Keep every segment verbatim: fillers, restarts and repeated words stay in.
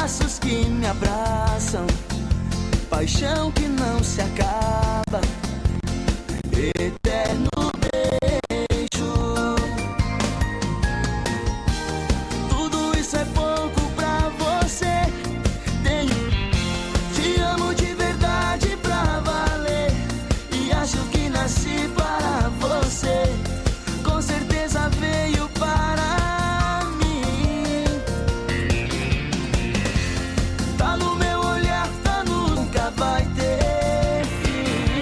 braços que me abraçam, paixão que não se acaba, eterno beijo. Tudo isso é pouco pra você. Tenho, te amo de verdade pra valer, e acho que nasci para você. Com certeza veio para mim. Tá no meu olhar, tá no, nunca vai ter fim.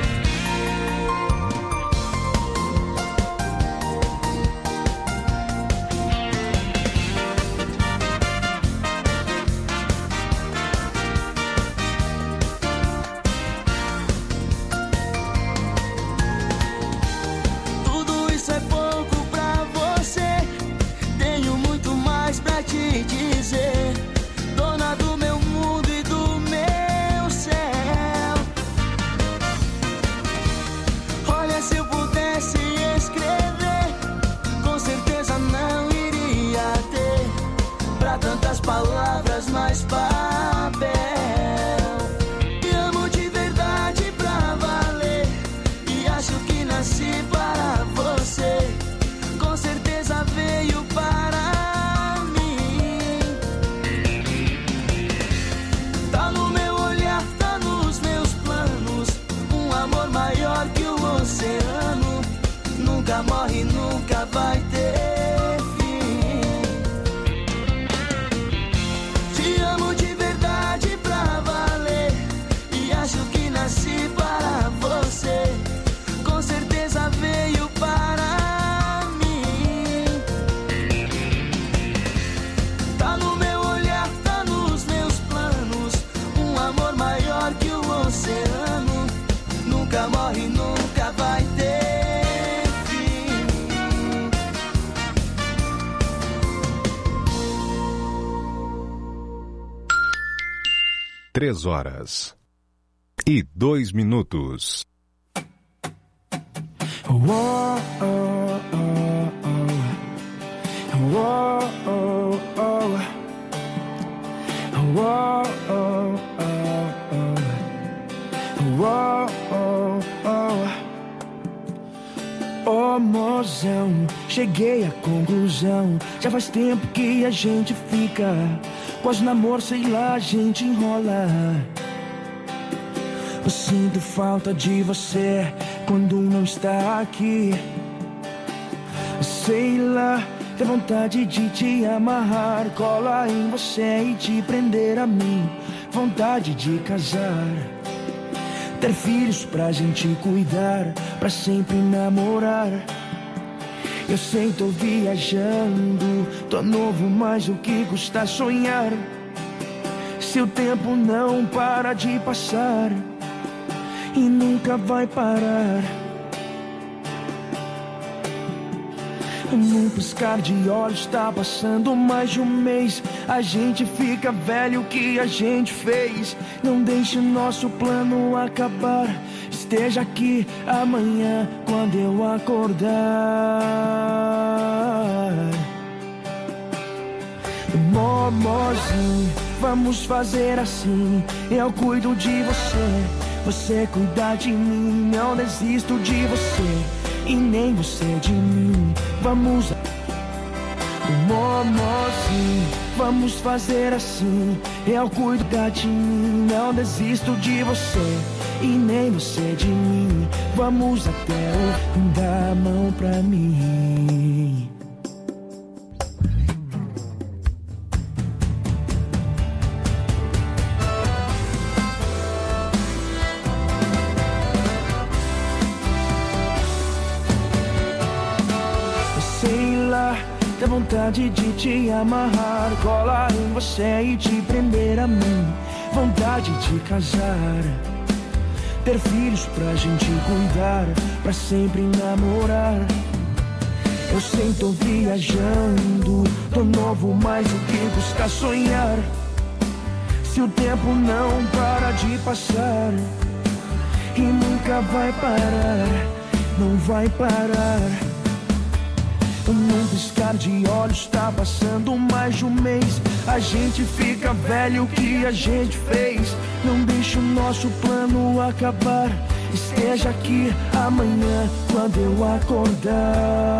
Tudo isso é pouco pra você. Tenho muito mais pra te dizer. Dona do meu mundo e do meu céu. Olha, se eu pudesse escrever, com certeza não iria ter pra tantas palavras mais papel. Te amo de verdade pra valer, e acho que nasci para você. Com certeza veio para mim. Tá no meu olhar, tá nos meus planos. Um amor maior que o oceano. Nunca morre, nunca vai ter fim. Te amo de verdade pra valer, e acho que nasci para você. Com certeza veio para mim. Tá no meu olhar, tá nos meus planos. Um amor maior que o oceano. Nunca morre, nunca vai ter fim. Três horas e dois minutos. Whoa, oh, oh, oh. Whoa, oh, oh. Whoa, oh, oh, oh. Whoa, oh, oh. Oh, mozão, cheguei à conclusão. Já faz tempo que a gente fica. Quase namoro, sei lá, a gente enrola. Eu sinto falta de você quando não está aqui. Sei lá, dá vontade de te amarrar, colar em você e te prender a mim. Vontade de casar, ter filhos pra gente cuidar, pra sempre namorar. Eu sei, tô viajando, tô novo, mas o que custa sonhar? Se o tempo não para de passar e nunca vai parar. Num piscar de olhos tá passando mais de um mês. A gente fica velho, o que a gente fez? Não deixe nosso plano acabar. Esteja aqui amanhã quando eu acordar. Momozinho, vamos fazer assim. Eu cuido de você, você cuida de mim. Não desisto de você e nem você de mim. Vamos, momozinho, vamos fazer assim. Eu cuido de mim, não desisto de você e nem você de mim. Vamos até o fim, dá a mão pra mim. Sei lá, dá vontade de te amarrar, colar em você e te prender a mim. Vontade de casar, ter filhos pra gente cuidar, pra sempre namorar. Eu sei, tô viajando, tô novo, mas o que custa sonhar? Se o tempo não para de passar e nunca vai parar, não vai parar. Num piscar de olhos tá passando mais de um mês. a gente fica velho, o que a gente fez. Não deixe o nosso plano acabar. Esteja aqui amanhã quando eu acordar.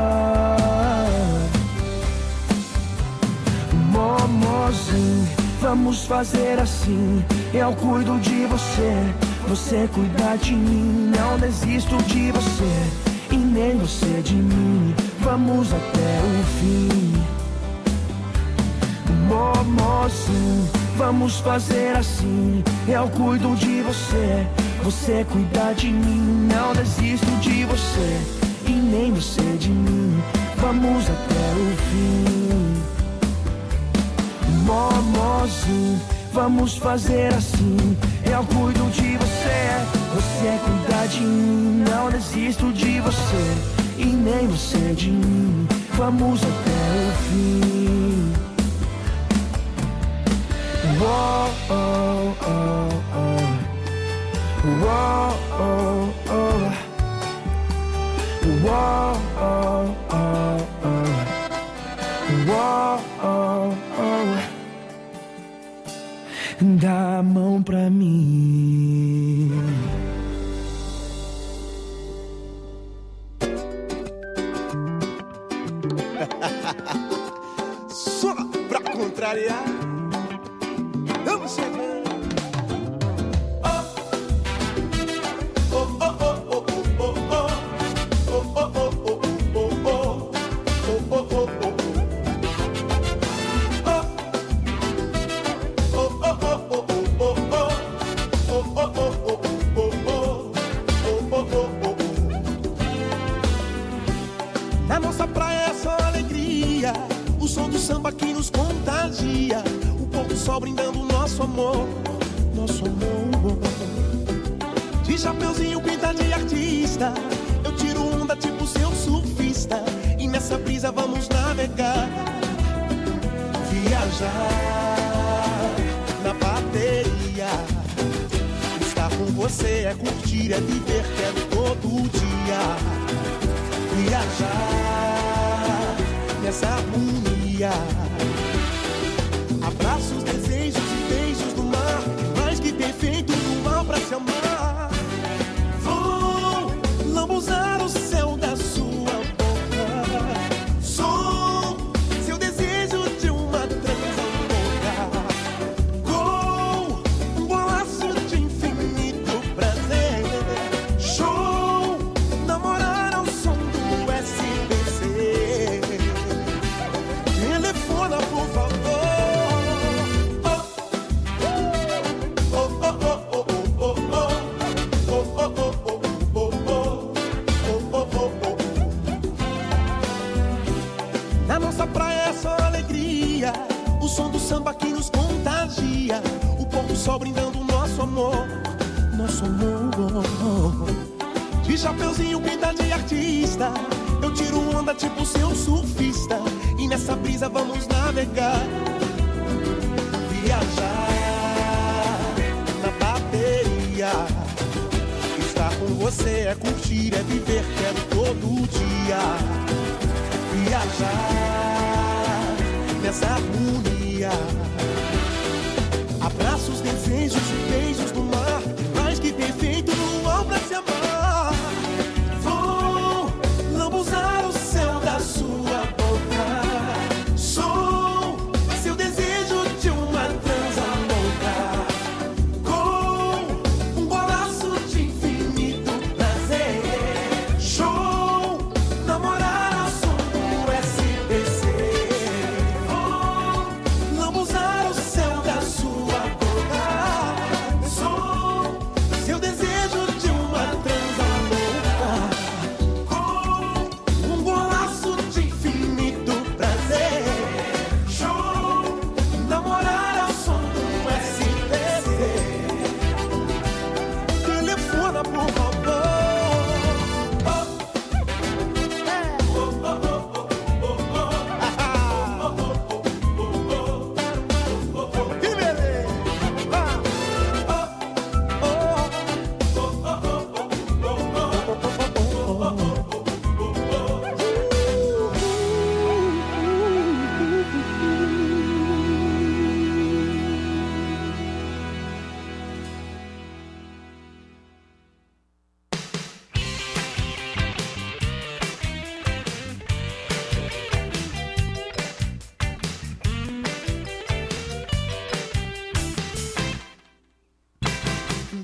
Momozinho, vamos fazer assim. Eu cuido de você, você cuida de mim. Não desisto de você e nem você de mim. Vamos até o fim. Momozinho, vamos fazer assim. Eu cuido de você, você cuida de mim. Não desisto de você e nem você de mim. Vamos até o fim. Momozinho, vamos fazer assim. Eu cuido de você, você cuida de mim. Não desisto de você e nem você de mim. Vamos até o fim. Uou, oh, oh, oh. Uou, oh, oh. Uou, oh, oh, oh. Uou, oh, oh. Dá a mão pra mim. Só pra contrariar. Vamos chegar. Na nossa praia é só alegria, o som do samba que nos contagia, o pôr do sol brindando o nosso amor, nosso amor. De chapeuzinho pinta de artista, eu tiro onda tipo seu surfista, e nessa brisa vamos navegar, viajar na bateria. Estar com você é curtir, é viver, quero todo dia. Viajar nessa harmonia. Abraços, desejos e beijos do mar, mais que perfeito no mal pra se amar. Vou lambuzar o céu da sua boca. Sou seu desejo de uma transa louca. Gol, um golaço de infinito prazer. Show, namorar ao som do S B C. Telefona, por favor. Na nossa praia é só alegria, o som do samba que nos contagia, o pôr do sol brindando o nosso amor, nosso amor. De chapeuzinho pinta de artista, eu tiro onda tipo seu surfista, e nessa brisa vamos navegar, viajar na bateria. Estar com você é curtir, é viver, quero todo dia. Viajar nessa harmonia. Abraços, desejos e beijos do mar, mais que perfeito no mal pra se amar. Vou lambuzar o céu da sua boca. Sou seu desejo de uma transa louca. Com um golaço de infinito prazer. Show, namorar ao som do S B C. Vou lambuzar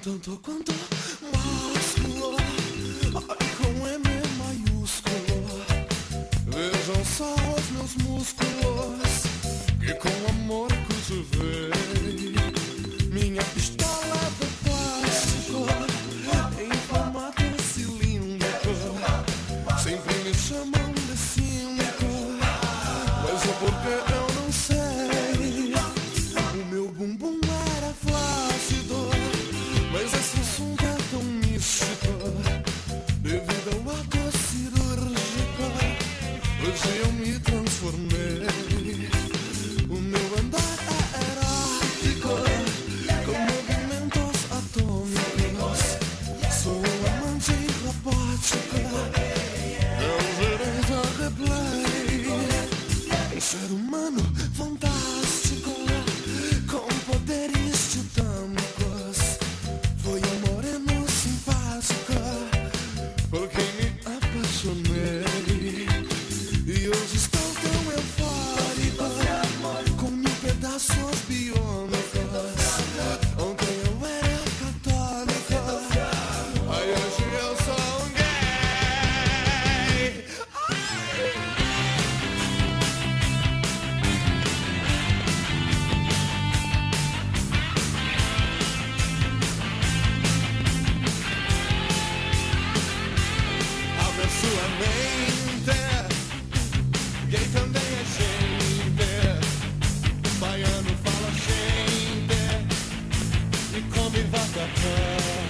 tanto quanto másculo, ai, com M maiúsculo. Vejam só os meus músculos, que com amor cultivei. Minha pistola de plástico, em formato cilíndrico, sempre me chamam de cínico, mas o porquê eu não sei. O meu bumbum era flácido, mas esse assunto é tão místico, devido ao ato cirúrgico. Hoje eu me transformei. O meu andar é erótico, com movimentos atômicos. Sou um amante robótico, é o gerente a replay. Um ser humano fantástico, com poderes titânicos. Foi um moreno simpático, por quem me apaixonei. E hoje estou tão eufórico, com mil pedaços biônicos. Ontem eu era católico, aí hoje eu sou um gay. Abre sua mente, gay também é gente. Baiano fala gente e come vatapá.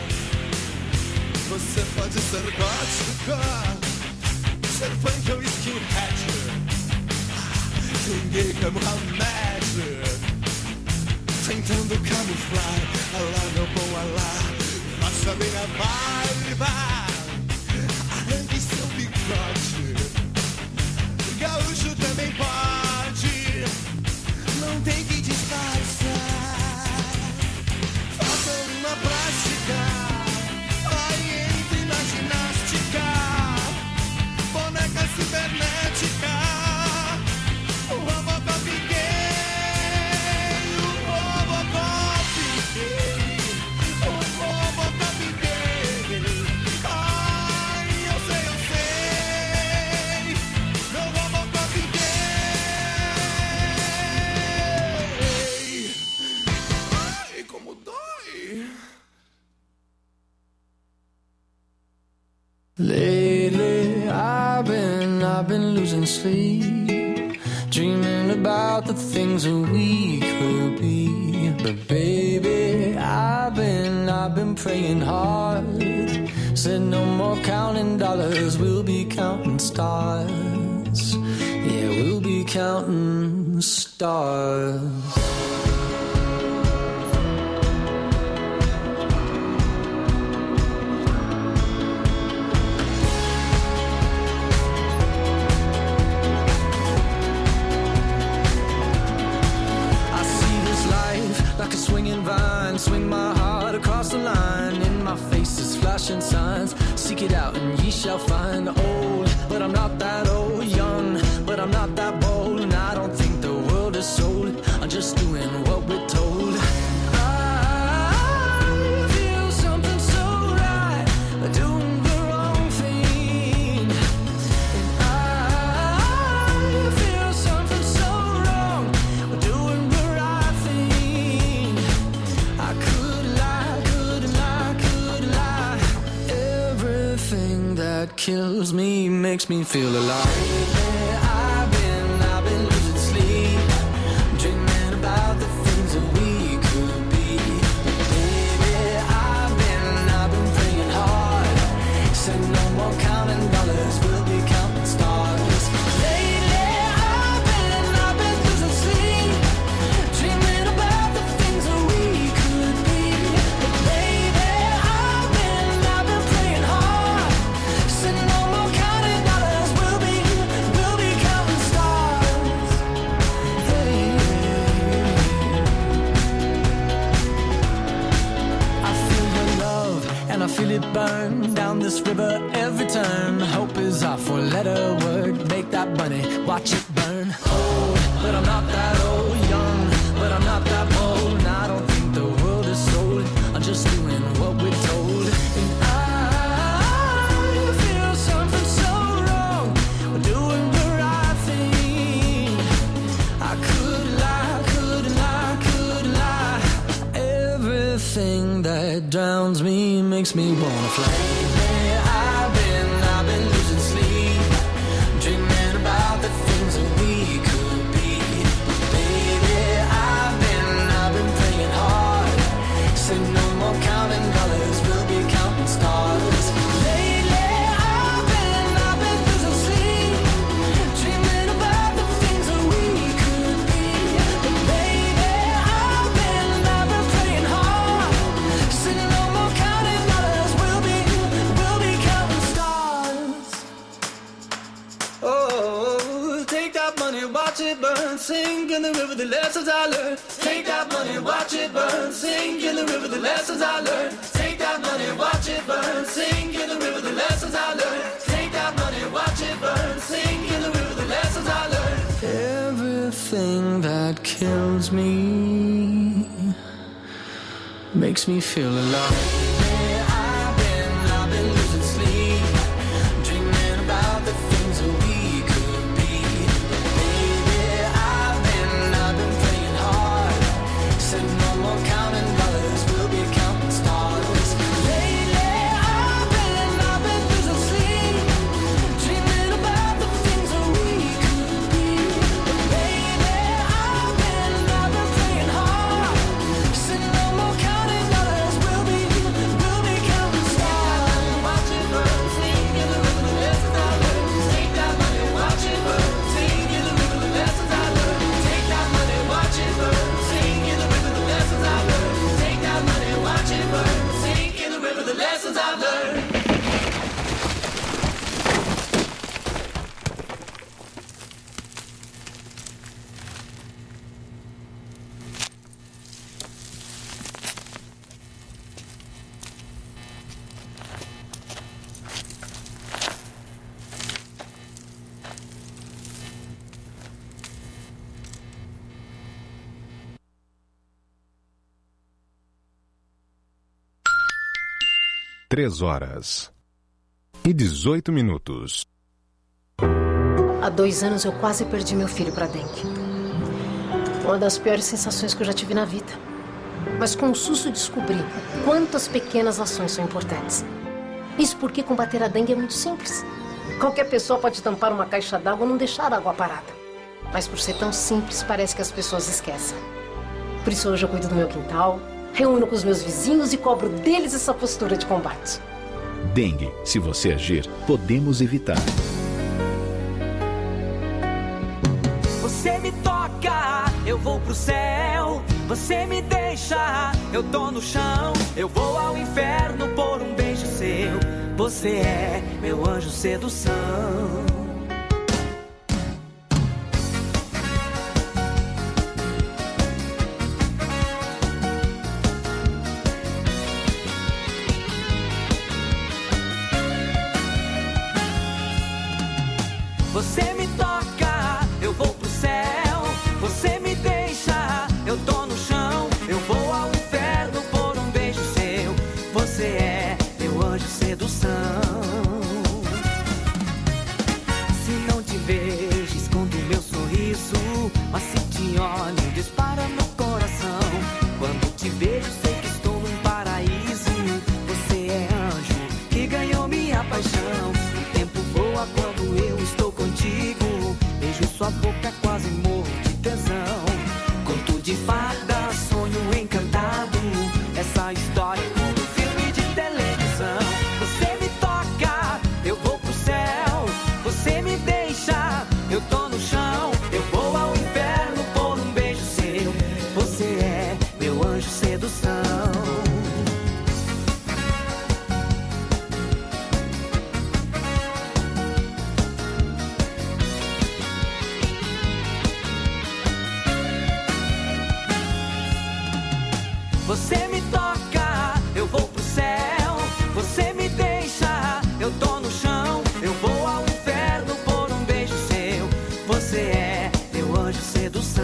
Você pode ser gótica, ser punk ou skinhead. Tem gay como Mohamed, tentando camuflar. Alá, meu bom alá, faça minha barba, arranque seu bigode. Gaúcho também pode, não tem que disfarçar. Faça uma plástica, aí entre na ginástica. Boneca cibernética, o Robocop gay, o Robocop gay, o Robocop gay. Ai, eu sei, eu sei, meu Robocop gay. Ai, como dói. Lately, I've been, I've been losing sleep, dreaming about the things that we could be. But baby, I've been, I've been praying hard. Said no more counting dollars, we'll be counting stars. Yeah, we'll be counting stars. Like a swinging vine, swing my heart across the line. In my face is flashing signs. Seek it out and ye shall find. Old, but I'm not that old. Young, but I'm not that bold. And I don't think the world is sold. I'm just doing what we're told. I feel something so right, doing the wrong thing. And I feel something so wrong, doing the right thing. I could lie, could lie, could lie. Everything that kills me makes me feel alive. I've been, I've been losing sleep, dreaming about the things that we could be. Baby, I've been, I've been praying hard. Said no more counting dollars, we'll be counting stars. Lately, I've been, I've been losing sleep, dreaming about the things that we could be. But baby, I've been, I've been praying hard. Said no more counting dollars, we'll be, we'll be counting stars. Hey. I feel your love and I feel it burn down this river every turn. Hope is our four-letter word. Make that money, watch it burn. Old, but I'm not that old. Young, but I'm not that bold. And I don't think the world is sold. I'm just doing what it drowns me, makes me wanna fly. Lately I've been, I've been losing sleep, dreaming about the things that we could be. Baby, I've been, I've been praying hard, said no more counting dollars, we'll be counting stars. Lately I've been, I've been losing sleep, dreaming about the things that we could be. But baby, I've been, I've been praying hard, said no more counting dollars, we'll be, we'll be counting stars. Oh, take that money, watch it burn, sink in the river, the lessons I learned. Take that money, watch it burn, sink in the river, the lessons I learned. Take that money, watch it burn, sink in the river, the lessons I learned. Take that money, watch it burn, sink in the river, the lessons I learned. Everything that kills me makes me feel alive. I've been, I've been losing sleep, dreaming about the things that we could be. Baby, I've been, I've been praying hard, said no more counting dollars, we'll be counting stars. Lately, I've been, I've been losing sleep, dreaming about the things that we could be. But baby, I've been, I've been praying hard, said no more counting dollars, we'll be, we'll be counting stars. Watch it burn, sing in the river, the lessons I learned. Take that money, watch it burn, sing in the river, the lessons I learned. Take that money, watch it burn, sing in the river, the lessons I learned. Take that money, watch it burn, sing in the river, the lessons I've learned. Três horas e dezoito minutos. Há dois anos eu quase perdi meu filho para dengue. Uma das piores sensações que eu já tive na vida. Mas com o susto descobri quantas pequenas ações são importantes. Isso porque combater a dengue é muito simples. Qualquer pessoa pode tampar uma caixa d'água ou não deixar a água parada. Mas por ser tão simples, parece que as pessoas esquecem. Por isso hoje eu cuido do meu quintal, reúno com os meus vizinhos e cobro deles essa postura de combate. Dengue, se você agir, podemos evitar. Você me toca, eu vou pro céu. Você me deixa, eu tô no chão. Eu vou ao inferno por um beijo seu. Você é meu anjo sedução. Você me toca, eu vou pro céu. Você me deixa, eu tô no chão. Eu vou ao inferno por um beijo seu. Você é meu anjo sedução. Se não te vejo, escondo meu sorriso. Mas se te olho, dispara no coração. Quando te vejo, sei que estou num paraíso. Você é anjo que ganhou minha paixão. O tempo voa quando eu estou contigo. Beijo sua boca, quase morro de tesão. Conto de fada, sonho encantado. Essa história é como um filme de televisão. Você me toca, eu vou pro céu. Você me deixa, eu tô no chão. Eu vou ao inferno por um beijo seu. Você é meu anjo sedução. Você me toca, eu vou pro céu. Você me deixa, eu tô no chão. Eu vou ao inferno por um beijo seu. Você é meu anjo sedução.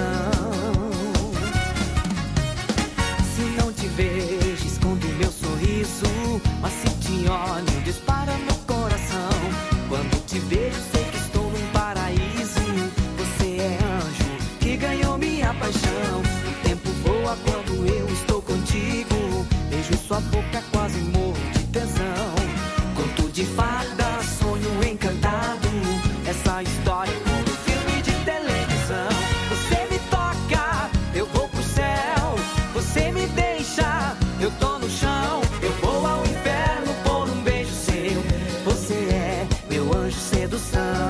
Se não te vejo, escondo meu sorriso. Mas se te olho, dispara no coração. Quando te vejo, sei que estou num paraíso. Você é anjo que ganhou minha paixão. O tempo voa quando eu estou contigo. Beijo sua sua boca quase morro de tesão. Conto de fada, sonho encantado, essa história é como um filme de televisão. Você me toca, eu vou pro céu. Você me deixa, eu tô no chão. Eu vou ao inferno por um beijo seu. Você é meu anjo sedução.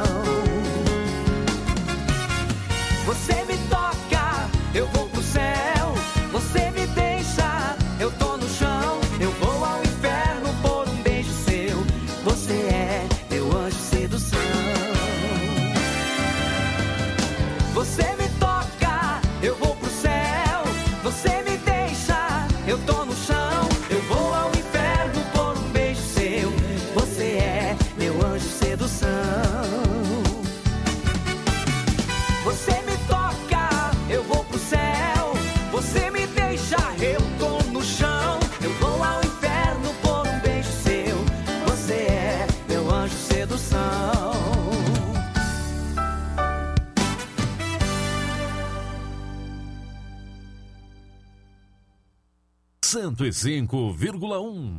Você me toca, eu vou pro céu. Você me deixa, eu tô no chão. Eu vou ao inferno por um beijo seu. Você é meu anjo sedução. Você me toca, eu vou pro céu. Você me deixa, eu tô no chão. Eu vou ao inferno por um beijo seu. Você é meu anjo sedução. Você me toca, eu vou pro céu. Você me deixa, eu tô no chão. Eu vou ao inferno por um beijo seu. Você é meu anjo sedução. cento e cinco vírgula um.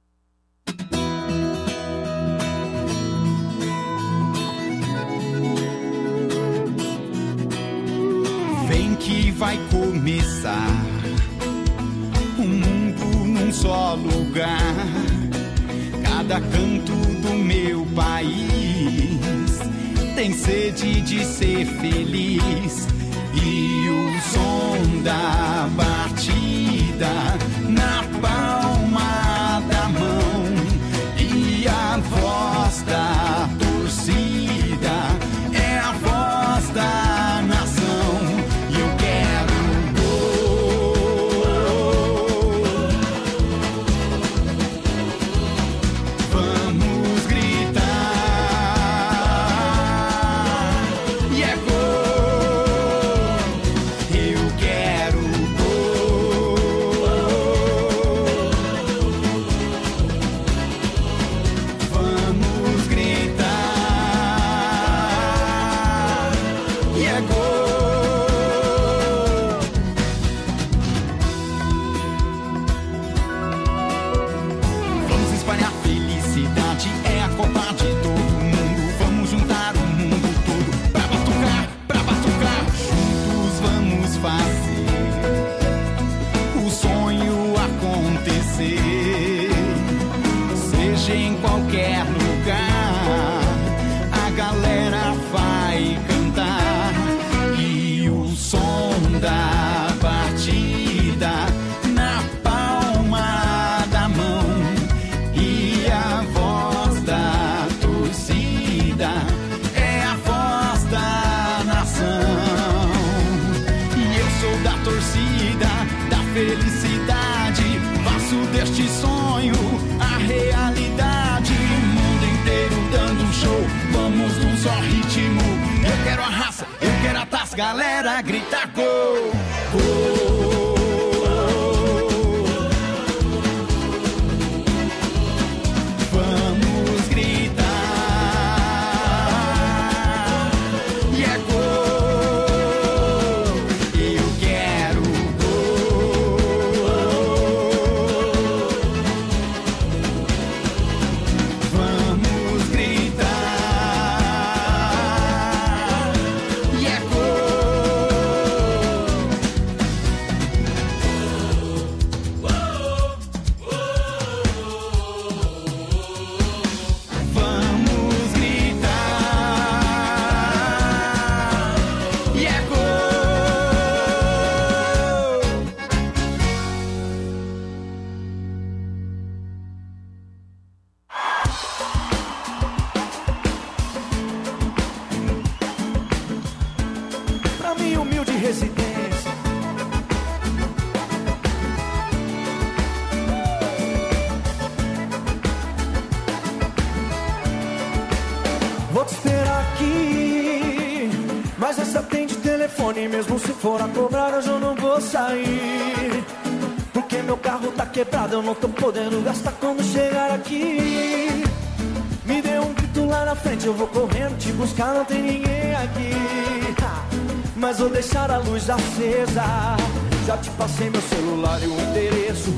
Vem que vai começar um mundo num só lugar. Cada canto do meu país tem sede de ser feliz. E o som da batida na palma da mão e a voz da torcida é a voz da nação. E eu quero gol. Vamos gritar. E é gol. Em qualquer lugar, a galera vai cantar. E o som da batida na palma da mão e a voz da torcida é a voz da nação. E eu sou da torcida, da felicidade, faço deste sonho a realidade. Mundo inteiro dando um show, vamos num só ritmo. Eu quero a raça, eu quero a taça, galera grita gol, gol. Vamos gritar. E é gol. Eu quero Mesmo se for a cobrar, hoje eu não vou sair. Porque meu carro tá quebrado, eu não tô podendo gastar quando chegar aqui. Me dê um grito lá na frente, eu vou correndo te buscar, não tem ninguém aqui. Mas vou deixar a luz acesa. Já te passei meu celular e o endereço. Na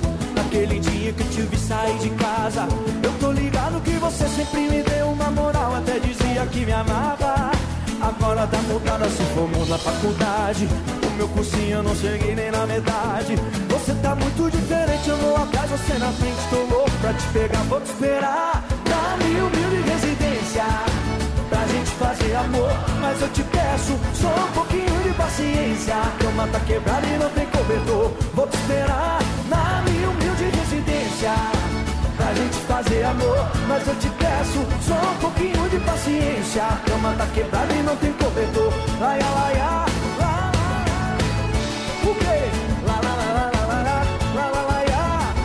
Naquele dia que eu te vi sair de casa, eu tô ligado que você sempre me deu uma moral, até dizia que me amava. Agora tá mudada, se formou na faculdade, o meu cursinho eu não cheguei nem na metade. Você tá muito diferente, eu vou atrás, você na frente, tô louco pra te pegar, vou te esperar na minha humilde residência pra gente fazer amor, mas eu te peço só um pouquinho de paciência. A cama tá quebrada e não tem cobertor. Vou te esperar na minha humilde residência pra gente fazer amor, mas eu te peço só um pouquinho de paciência. A cama tá quebrada e não tem cobertor. Laia, laia, lá, lá, lá. O quê? Lá, lá, lá, lá, lá, lá, lá, lá, laia.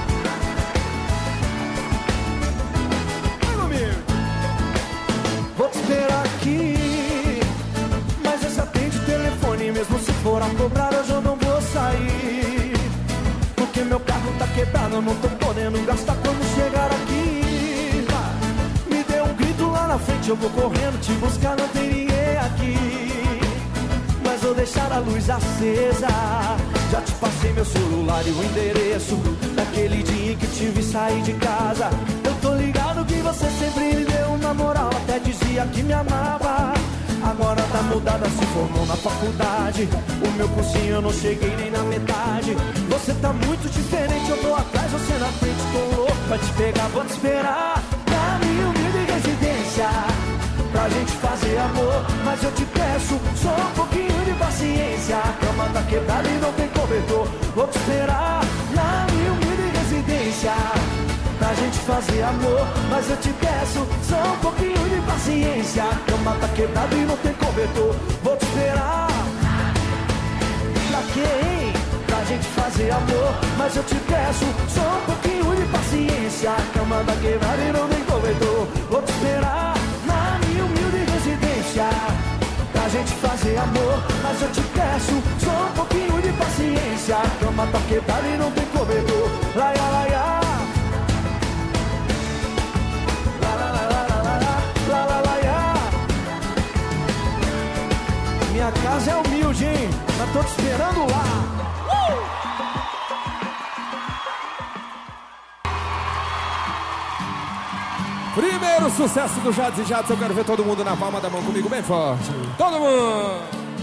Vai comigo. Vou te esperar aqui, mas esse atende o telefone, mesmo se for a cobrar hoje eu não vou sair, porque meu carro tá quebrado, eu não tô podendo gastar quando chegar aqui. Me dê um grito lá na frente, eu vou correndo te buscar, não tem ninguém aqui, mas vou deixar a luz acesa. Já te passei meu celular e o endereço daquele dia em que te vi sair de casa. Eu tô ligado que você sempre me deu uma moral, até dizia que me amava. Agora tá mudada, se formou na faculdade, o meu cursinho eu não cheguei nem na metade. Você tá muito diferente, eu tô atrás, você na frente, tô louco pra te pegar, vou te esperar na minha humilde residência pra gente fazer amor, mas eu te peço só um pouquinho de paciência. A cama tá quebrada e não tem cobertor. Vou te esperar na minha humilde residência pra gente fazer amor, mas eu te peço só um pouquinho de paciência. A cama tá quebrada e não tem cobertor. Vou te esperar. Pra quê, hein? Pra gente fazer amor, mas eu te peço só um pouquinho de paciência. A cama tá quebrada e não tem cobertor. Vou te esperar na minha humilde residência pra gente fazer amor, mas eu te peço só um pouquinho de paciência. A cama tá quebrada e não tem cobertor. Laia, laia. Minha casa é humilde, hein? Mas tô te esperando lá. Uh! Primeiro sucesso do Jades e Jades. Eu quero ver todo mundo na palma da mão comigo bem forte. Todo mundo!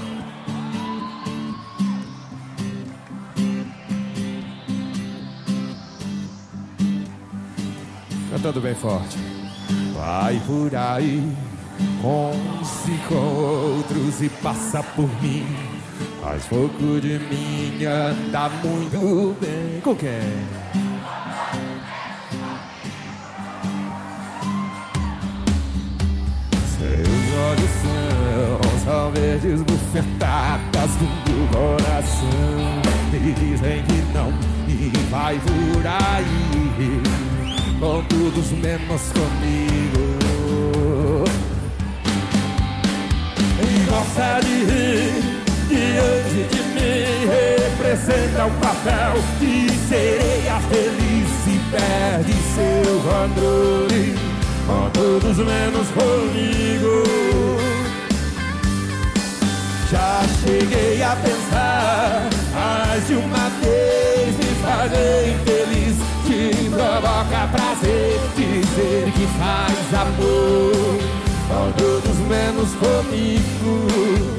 Cantando bem forte. Vai por aí com-se com outros e passa por mim, faz pouco de mim, anda muito bem. Com quem? Seus olhos são, são verdes bufetadas do coração, me dizem que não e vai por aí com todos menos comigo. Gosta de rir diante de mim, representa um papel de sereia feliz e perde seu controle com todos menos comigo. Já cheguei a pensar mais de uma vez me fazer infeliz, te provoca prazer dizer que faz amor com todos menos comigo.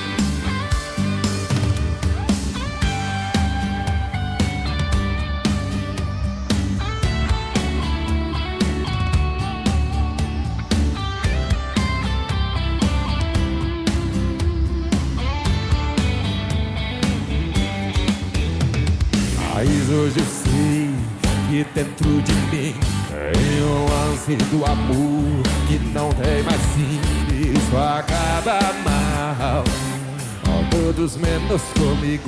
Mas hoje eu sei que dentro de mim tem um lance do amor que não tem mais fim. Isso acaba mal com todos menos comigo.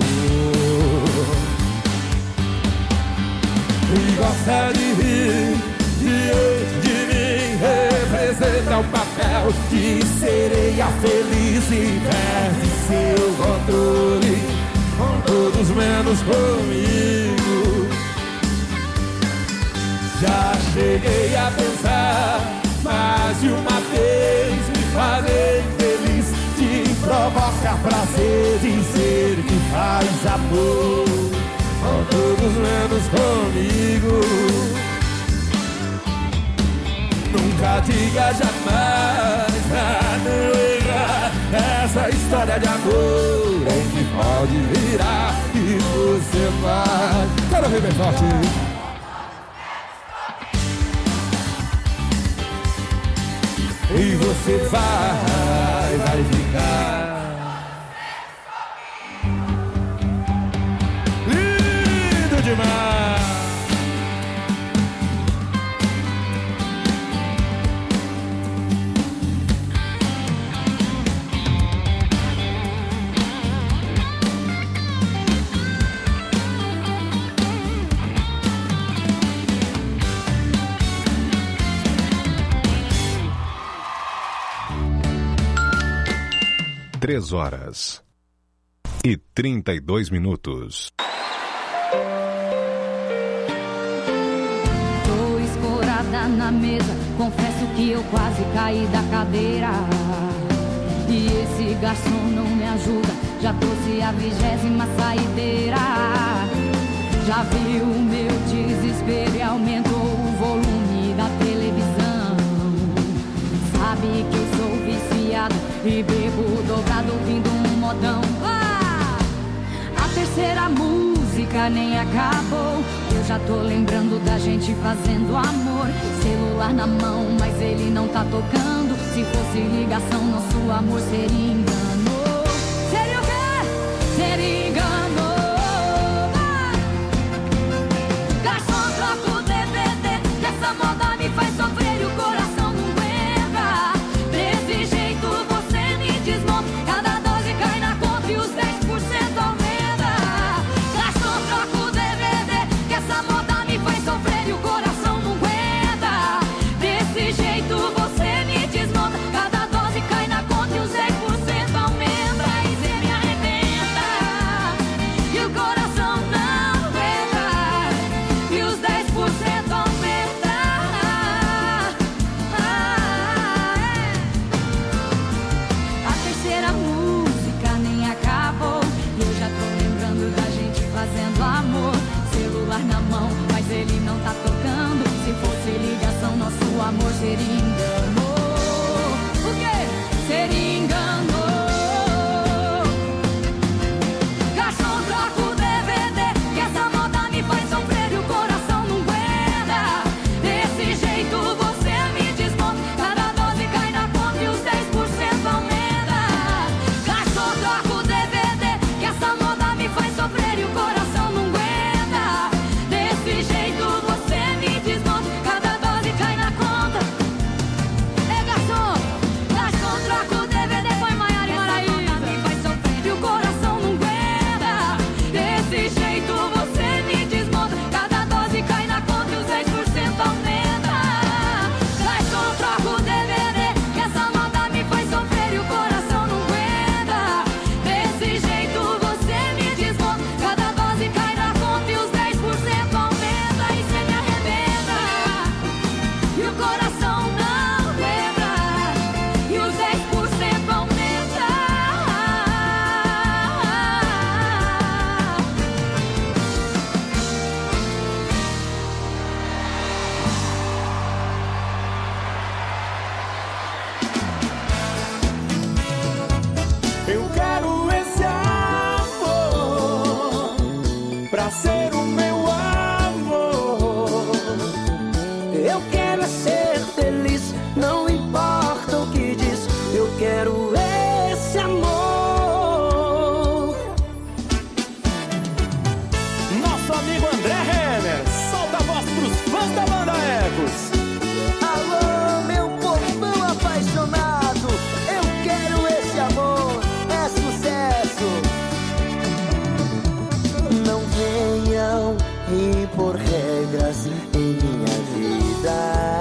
E gosta de rir diante de mim, representa o papel de sereia feliz e perde seu controle com todos menos comigo. Já cheguei a pensar mais de uma vez me fazer feliz, te provoca prazer dizer que faz amor com todos menos comigo. amigo. Nunca diga jamais, ah, não errar. Essa história de amor é que pode virar e você vai. Quero ver bem forte. E você vai, vai ficar lindo demais. Três horas e trinta e dois minutos. Tô escorada na mesa, confesso que eu quase caí da cadeira. E esse garçom não me ajuda, já trouxe a vigésima saideira. Já viu o meu desespero e aumentou o volume da televisão. Sabe que eu sou viciada e bebo dobrado ouvindo um modão. Ah! A terceira música nem acabou. Eu já tô lembrando da gente fazendo amor. Celular na mão, mas ele não tá tocando. Se fosse ligação, nosso amor seria engano. Seria o quê? Seria engano. Ah! Garçom, troca o D V D, que essa moda me faz sofrer e o coração não aguenta. Desse jeito você me desmonta. Cada dose cai na conta e os dez por cento aumenta. Garçom, troca o D V D, que essa moda me faz sofrer e o coração não aguenta. Desse jeito você me desmonta. Cada dose cai na conta e os dez por cento aumenta. E você me arrebenta e o coração não aguenta. E os dez por cento aumenta. Ah, é. A terceira música nem acabou. E eu já tô lembrando da gente fazendo amor. Celular na mão, mas ele não tá tocando. Se fosse ligação, nosso amor seria engano. O quê? Seria engano. Garçom, troca o D V D, que essa moda me faz sofrer e o coração não aguenta. Desse jeito você me desmonta. Cada dose cai na conta e os dez por cento aumenta. Garçom, troca o D V D, que essa moda me faz sofrer e o coração não aguenta. Desse jeito você me desmonta. Cada dose cai na conta. É garçom, garçom, troca o D V D, põe Maiara e Maraísa. Me faz sofrer e o coração não aguenta. Desse jeito você me desmonta. Cada dose cai na conta e os dez por cento aumenta. Garçom, troca o D V D, que essa moda me faz sofrer e o coração não aguenta. Desse jeito você me desmonta. Cada dose cai na conta e os dez por cento aumenta. E cê me arrebenta e o coração não aguenta. E os dez por cento aumenta. Eu quero esse amor pra ser o meu amor. Eu quero é ser feliz, não importa o que diz. Eu quero esse amor. Nosso amigo André Renner, solta a voz pros fãs da banda Ecos. Alô, meu povão apaixonado, eu quero esse amor, é sucesso. Não venham impor regras em minha vida,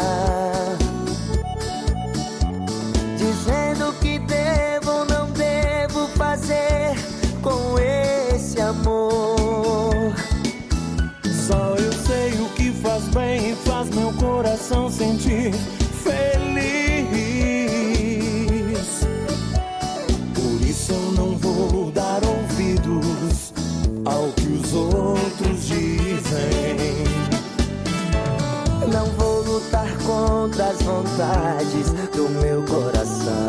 dizendo que devo ou não devo fazer com esse amor. Só eu sei o que faz bem e faz meu coração sentir feliz. Por isso eu não vou dar ouvidos ao que os outros dizem. vontades do meu coração.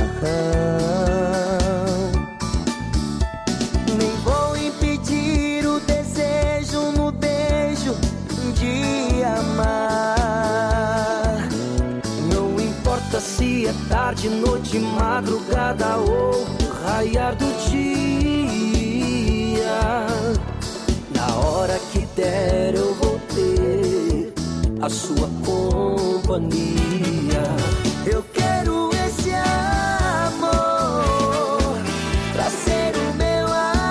Nem vou impedir o desejo no beijo de amar. Não importa se é tarde, noite, madrugada ou raiar do dia. Na hora que der eu vou ter a sua companhia. Eu quero esse amor pra ser o meu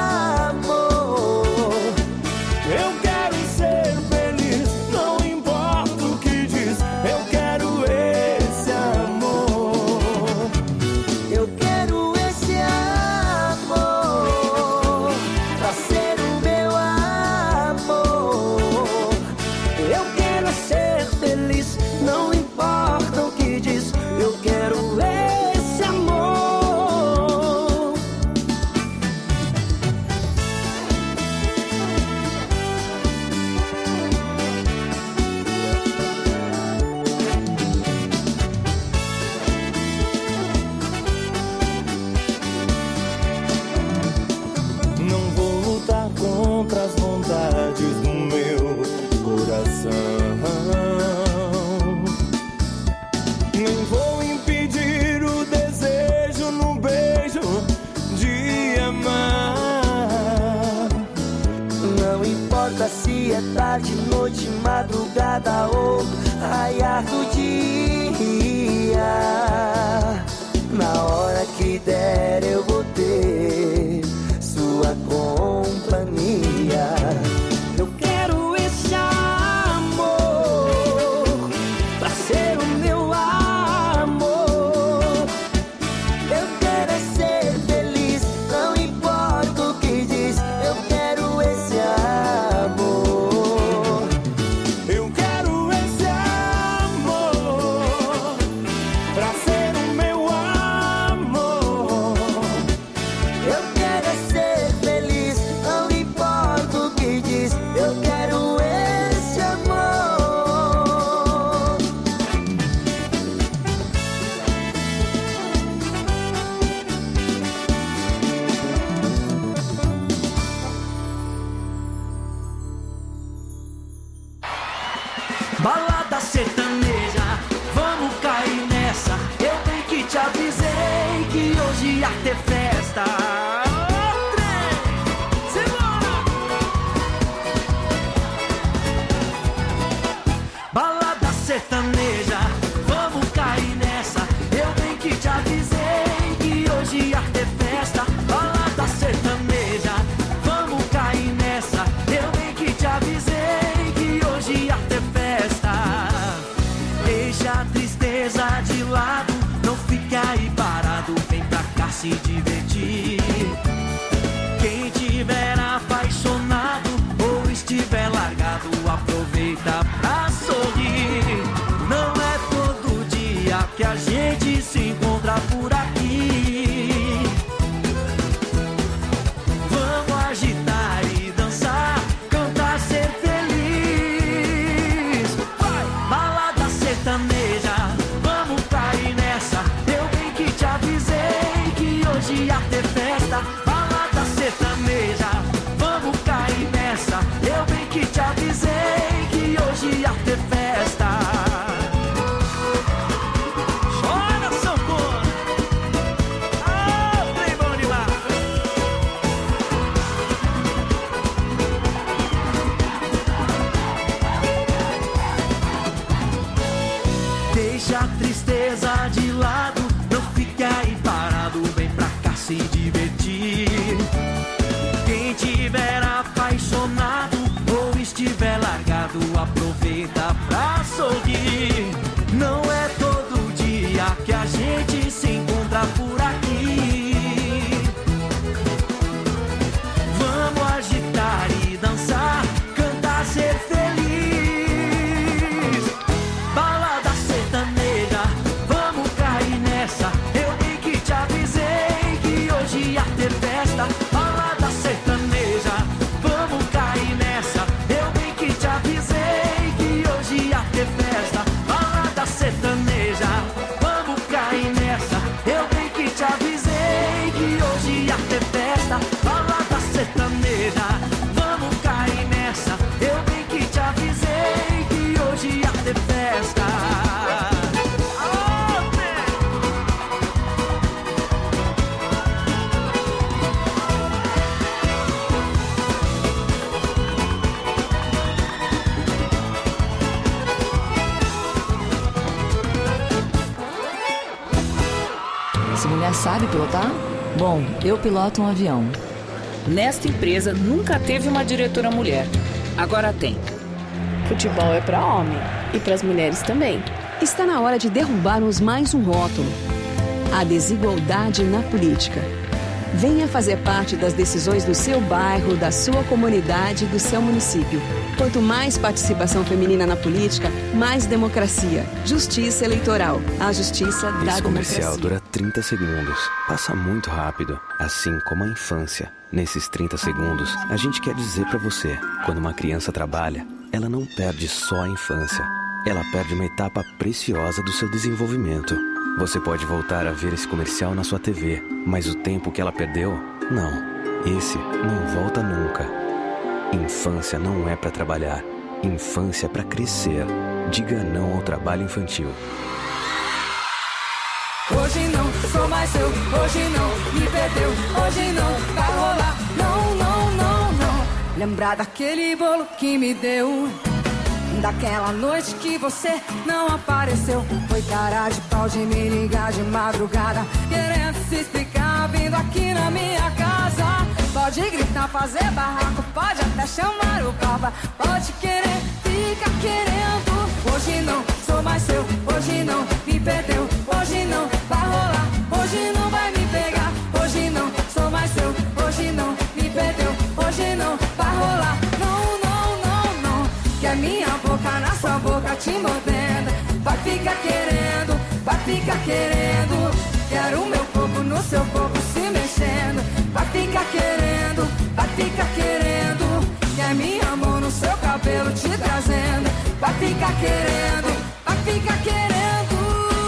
amor. Eu quero ser feliz, não importa o que diz. Eu quero esse amor. Eu quero esse amor pra ser o meu amor. Eu quero ser feliz, não importa o que diz. Eu quero esse amor. Não vou lutar contra as vontades do meu coração. Nem vou impedir o desejo no beijo de amar. Não importa se é tarde, noite, madrugada ou raiar do dia. Na hora que der eu vou ter sua companhia. Eu quero esse amor pra ser o meu amor. Eu quero é ser feliz, não importa o que diz. Eu quero esse amor. Eu quero esse amor pra ser o meu amor. Eu quero é ser feliz, não importa o que diz. Eu quero esse amor. Balada sertaneja, vamos cair nessa. Eu bem que te avisei que hoje ia ter festa. Ô, trem, simbora! Balada sertaneja, vamos cair nessa. Eu bem que te avisei que hoje ia ter festa. Balada sertaneja, vamos cair nessa. Eu bem que te avisei que hoje ia ter festa. Deixa a tristeza de lado, não fique aí parado, vem pra cá se divertir. Quem tiver apaixonado ou estiver largado, aproveita pra sorrir. Não é todo dia que a gente se encontra por aqui. Vamos agitar e dançar, cantar, ser feliz. Vai! Balada sertaneja, vamos cair nessa. Eu bem que te avisei que hoje ia ter festa. Balada sertaneja, vamos cair nessa. Eu bem que te avisei que hoje ia ter festa. Chora, sanfona! Ah, trem bom demais! Deixa a tristeza de lado, não fique aí parado, vem pra cá se divertir. Quem tiver apaixonado ou estiver largado, aproveita pra sorrir. Não é todo dia que a gente se encontra por aqui. Vamos agitar e dançar, cantar, ser feliz. Balada sertaneja, vamos cair nessa. Eu bem que te avisei que hoje ia ter festa. Balada sertaneja, vamos cair nessa. Eu bem que te avisei que hoje ia ter festa. Balada mulher sabe pilotar? Bom, eu piloto um avião. Nesta empresa nunca teve uma diretora mulher. Agora tem. Futebol é para homem e para as mulheres também. Está na hora de derrubarmos mais um rótulo: a desigualdade na política. Venha fazer parte das decisões do seu bairro, da sua comunidade, do seu município. Quanto mais participação feminina na política, mais democracia. Justiça eleitoral. A justiça da Esse democracia. comercial dura trinta segundos. Passa muito rápido, assim como a infância. Nesses trinta segundos, a gente quer dizer pra você: quando uma criança trabalha, ela não perde só a infância. Ela perde uma etapa preciosa do seu desenvolvimento. Você pode voltar a ver esse comercial na sua T V, mas o tempo que ela perdeu, não. Esse não volta nunca. Infância não é pra trabalhar. Infância é pra crescer. Diga não ao trabalho infantil. Hoje não sou mais eu, hoje não me perdeu, hoje não vai rolar, não, não, não, não. Lembrar daquele bolo que me deu, daquela noite que você não apareceu. Foi cara de pau de me ligar de madrugada, querendo se explicar, vindo aqui na minha casa. Pode gritar, fazer barraco, pode até chamar o papa, pode querer, fica querendo. Hoje não sou mais seu, hoje não me perdeu, hoje não vai rolar, hoje não vai me pegar. Hoje não sou mais seu, hoje não me perdeu, hoje não vai rolar, não, não, não, não. Que a minha boca na sua boca te mordendo, vai ficar querendo, vai ficar querendo. Quero o meu corpo no seu corpo se mexendo, vai ficar querendo, vai ficar querendo. Que a minha mão no seu cabelo te trazendo, vai ficar querendo, vai ficar querendo.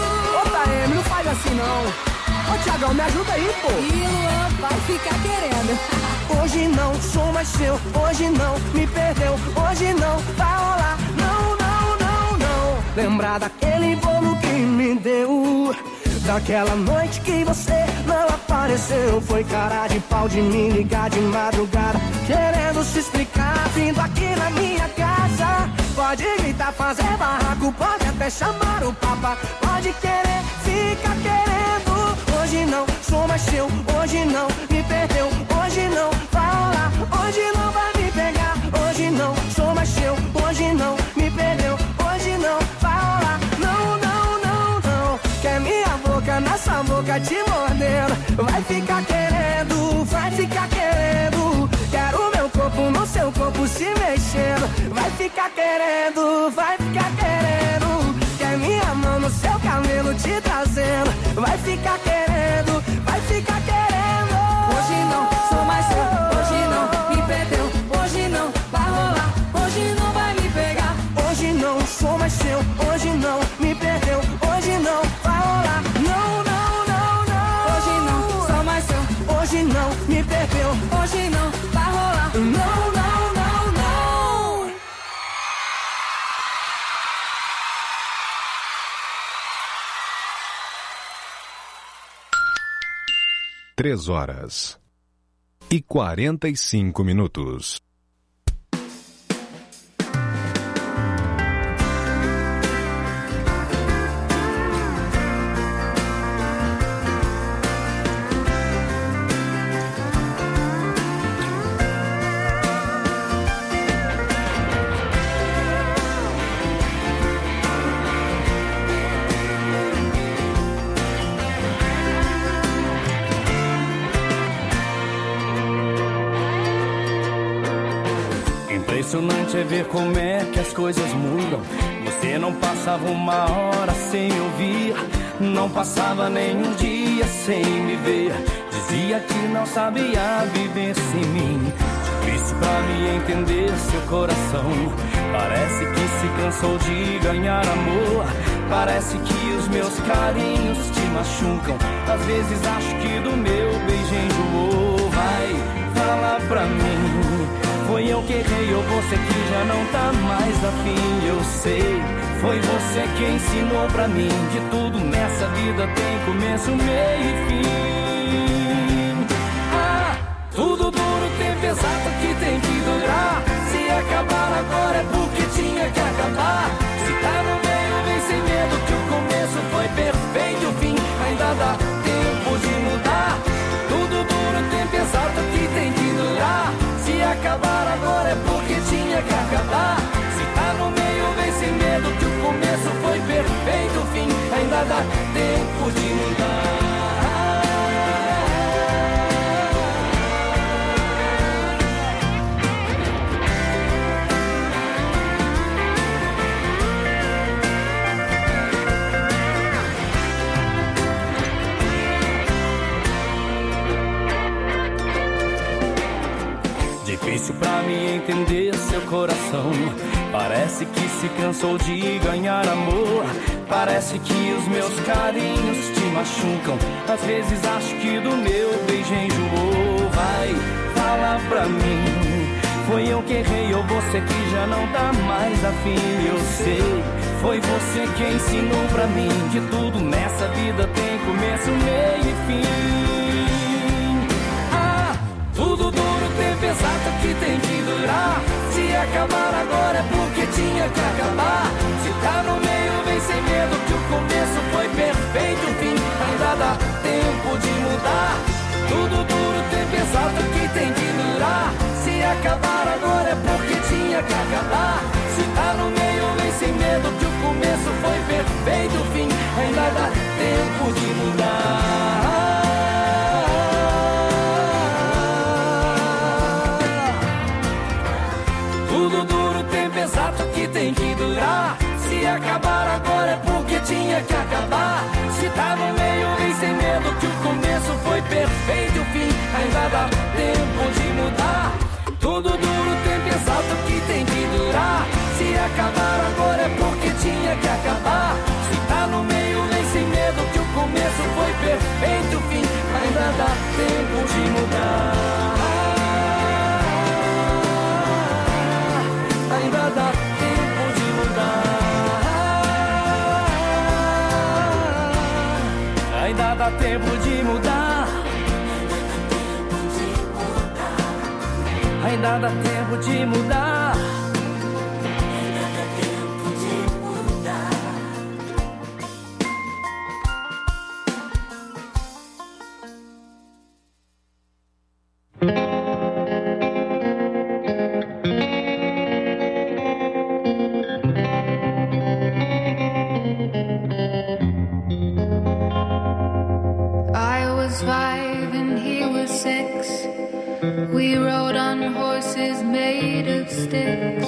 Ô Taeme, não faz assim não. Ô Tiagão, me ajuda aí, pô. E Luan vai ficar querendo. Hoje não sou mais seu, hoje não me perdeu, hoje não vai rolar, não, não, não, não. Lembrar daquele bolo que me deu, daquela noite que você não apareceu. Foi cara de pau de me ligar de madrugada, querendo se explicar, vindo aqui na minha casa. Pode gritar, fazer barraco, pode até chamar o papa, pode querer, fica querendo. Hoje não sou mais seu, hoje não me perdeu, hoje não vai rolar, hoje não vai me pegar. Hoje não sou mais seu, hoje não me perdeu, hoje não vai rolar, não, não, não, não. Quer minha boca na sua boca te mordendo, vai ficar querendo, vai ficar querendo. Quero meu corpo no seu corpo se mexendo, vai ficar querendo, vai ficar querendo. Quer minha mão no seu cabelo te trazendo, vai ficar querendo, vai ficar querendo. Hoje não sou mais seu, hoje não me perdeu, hoje não vai rolar, hoje não vai me pegar. Hoje não sou mais seu, hoje não me perdeu, hoje não vai rolar, não, não, não, não. Hoje não sou mais seu, hoje não me perdeu, hoje não vai rolar, não, não, não, não. Três horas e quarenta e cinco minutos. Impressionante é ver como é que as coisas mudam. Você não passava uma hora sem ouvir, não passava nenhum dia sem me ver. Dizia que não sabia viver sem mim, difícil pra me entender seu coração. Parece que se cansou de ganhar amor, parece que os meus carinhos te machucam. Às vezes acho que do meu beijo enjoou. Vai, fala pra mim, foi eu que errei ou você que já não tá mais afim? Eu sei, foi você que ensinou pra mim que tudo nessa vida tem começo, meio e fim. Ah, tudo duro, tempo exato que tem que durar. Se acabar agora é porque tinha que acabar. Se tá no meio, vem sem medo que o começo foi perfeito. O fim ainda dá tempo de coração. Parece que se cansou de ganhar amor. Parece que os meus carinhos te machucam. Às vezes acho que do meu beijo enjoou. Vai, fala pra mim, foi eu que errei ou você que já não tá mais afim? Eu sei, foi você que ensinou pra mim que tudo nessa vida tem começo, meio e fim. Ah, tudo duro tem pesado que tem que durar. Se acabar agora é porque tinha que acabar. Se tá no meio vem sem medo que o começo foi perfeito. O fim ainda dá tempo de mudar. Tudo duro tem pesado que tem que durar. Se acabar agora é porque tinha que acabar. Se tá no meio vem sem medo que o começo foi perfeito. O fim ainda dá tempo de mudar. Tudo duro tem pesado que tem que durar. Se acabar agora é porque tinha que acabar. Se tá no meio vem sem medo que o começo foi perfeito. O fim ainda dá tempo de mudar. Tudo duro tem pesado que tem que durar. Se acabar agora é porque tinha que acabar. Se tá no meio vem sem medo que o começo foi perfeito. O fim ainda dá tempo de mudar. Ainda dá tempo de mudar. Ainda dá tempo de mudar. Ainda dá tempo de mudar. We rode on horses made of sticks.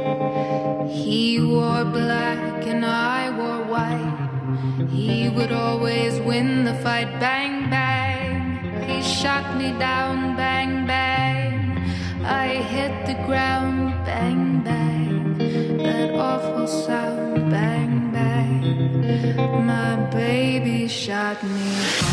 He wore black and I wore white. He would always win the fight. Bang, bang. He shot me down. Bang, bang. I hit the ground. Bang, bang. That awful sound. Bang, bang. My baby shot me down.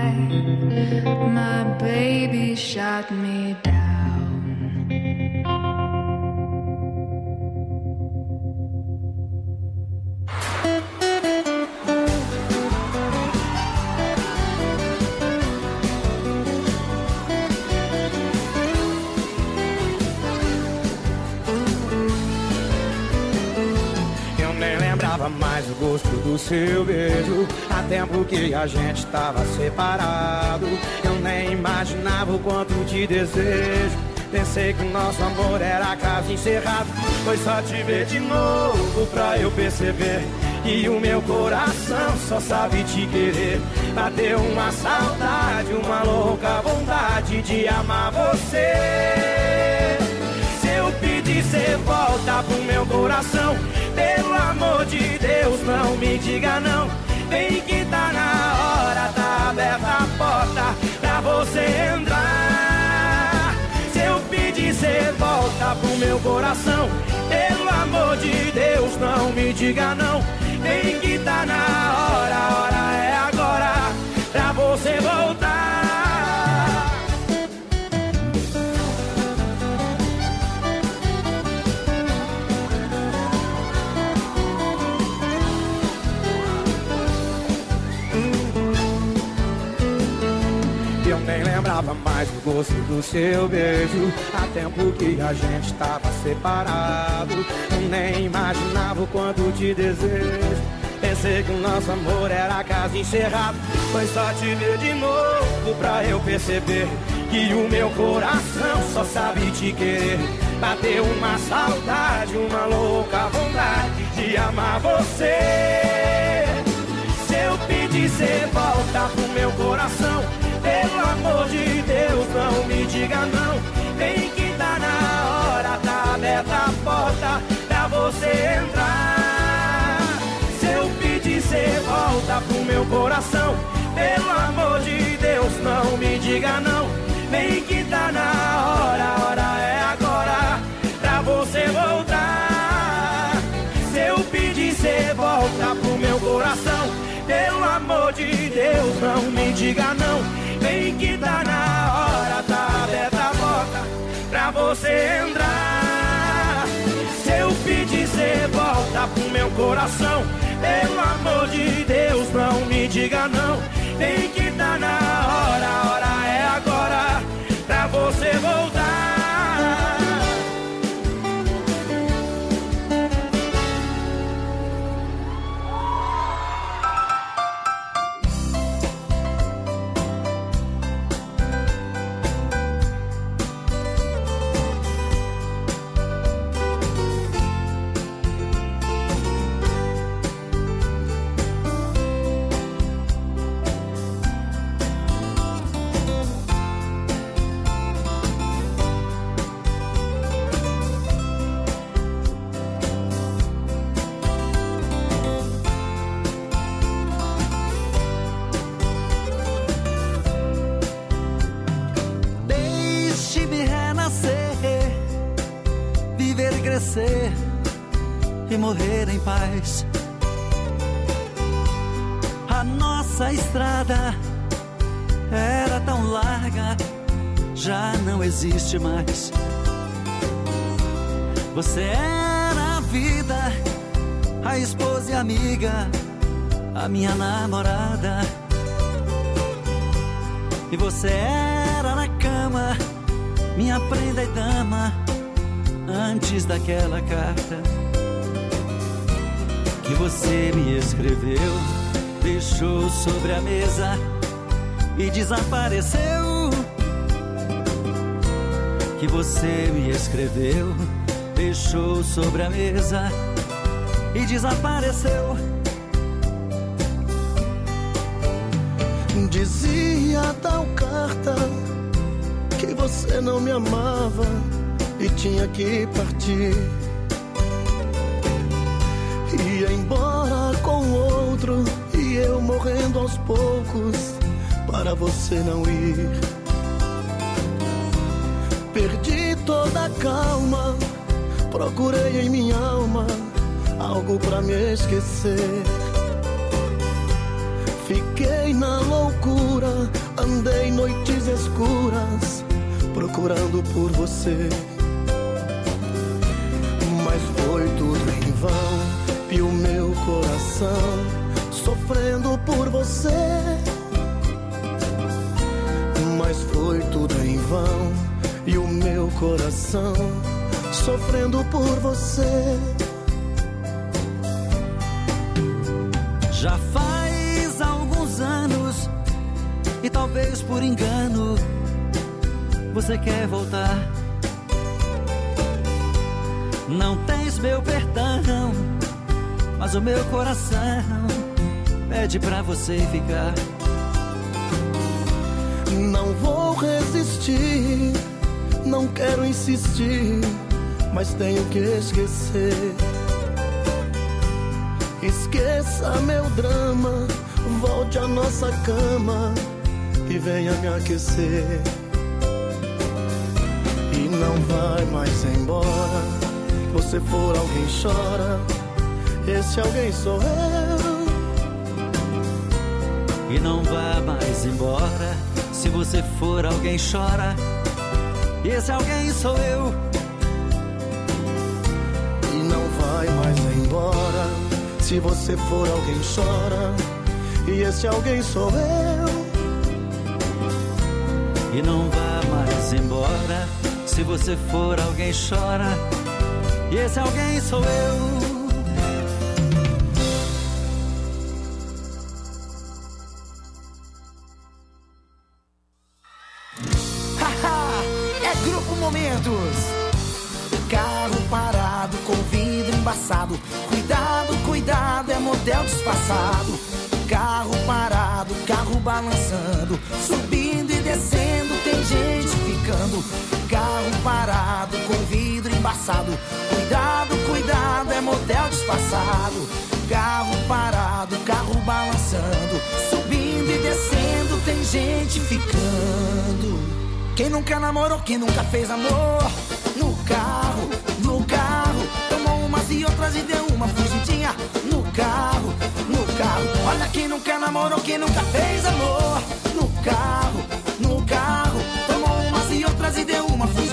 My baby shot me down. lembrava mais o gosto do seu beijo. Há tempo que a gente tava separado, eu nem imaginava o quanto te desejo. Pensei que o nosso amor era caso encerrado. Foi só te ver de novo pra eu perceber que o meu coração só sabe te querer. Bateu uma saudade, uma louca vontade de amar você. Se eu pedir, cê volta pro meu coração. Pelo amor de Deus, não me diga não. Vem que tá na hora, tá aberta a porta pra você entrar. Se eu pedir, cê volta pro meu coração. Pelo amor de Deus, não me diga não. Vem que tá na hora, a hora é agora pra você voltar. Eu nem lembrava mais o gosto do seu beijo. Há tempo que a gente tava separado, eu nem imaginava o quanto te desejo. Pensei que o nosso amor era caso encerrado. Foi só te ver de novo pra eu perceber que o meu coração só sabe te querer. Bateu uma saudade, uma louca vontade de amar você. Se eu pedir, cê volta pro meu coração. Pelo amor de Deus, não me diga não. Vem que tá na hora, tá aberta a porta pra você entrar. Se eu pedir, cê volta pro meu coração. Pelo amor de Deus, não me diga não. Vem que tá na hora, a hora é agora pra você voltar. Se eu pedir, cê volta pro meu coração. Pelo amor de Deus, não me diga não. Vem que tá na hora, tá aberta a porta pra você entrar. Se eu pedir, cê volta pro meu coração. Pelo amor de Deus, não me diga não. Vem que tá na hora, a hora é agora pra você voltar. E morrer em paz. A nossa estrada era tão larga, já não existe mais. Você era a vida, a esposa e amiga, a minha namorada. E você era na cama, minha prenda e dama, antes daquela carta que você me escreveu, deixou sobre a mesa e desapareceu. Que você me escreveu, deixou sobre a mesa e desapareceu. Dizia tal carta que você não me amava e tinha que partir. Ia embora com outro e eu morrendo aos poucos para você não ir. Perdi toda a calma, procurei em minha alma algo pra me esquecer. Fiquei na loucura, andei noites escuras procurando por você. Mas foi tudo em vão e o meu coração sofrendo por você. Mas foi tudo em vão e o meu coração sofrendo por você. por engano você quer voltar. Não tens meu perdão, mas o meu coração pede pra você ficar. Não vou resistir, não quero insistir, mas tenho que esquecer. Esqueça meu drama, volte à nossa cama e venha me aquecer. E não vai mais embora, você for alguém chora, esse alguém sou eu. E não vá mais embora, se você for alguém chora, esse alguém sou eu. E não vai mais embora, se você for alguém chora, e esse alguém sou eu. E não vá mais embora, se você for alguém chora, e esse alguém sou eu. Carro parado com vidro embaçado, cuidado, cuidado, é motel disfarçado. Carro parado, carro balançando, subindo e descendo, tem gente ficando. Carro parado com vidro embaçado, cuidado, cuidado, é motel disfarçado. Carro parado, carro balançando, subindo e descendo, tem gente ficando. Quem nunca namorou, quem nunca fez amor? No carro, no carro, tomou umas e outras e deu uma fugidinha. No carro, no carro, olha quem nunca namorou, quem nunca fez amor. No carro, no carro, tomou umas e outras e deu uma fugidinha.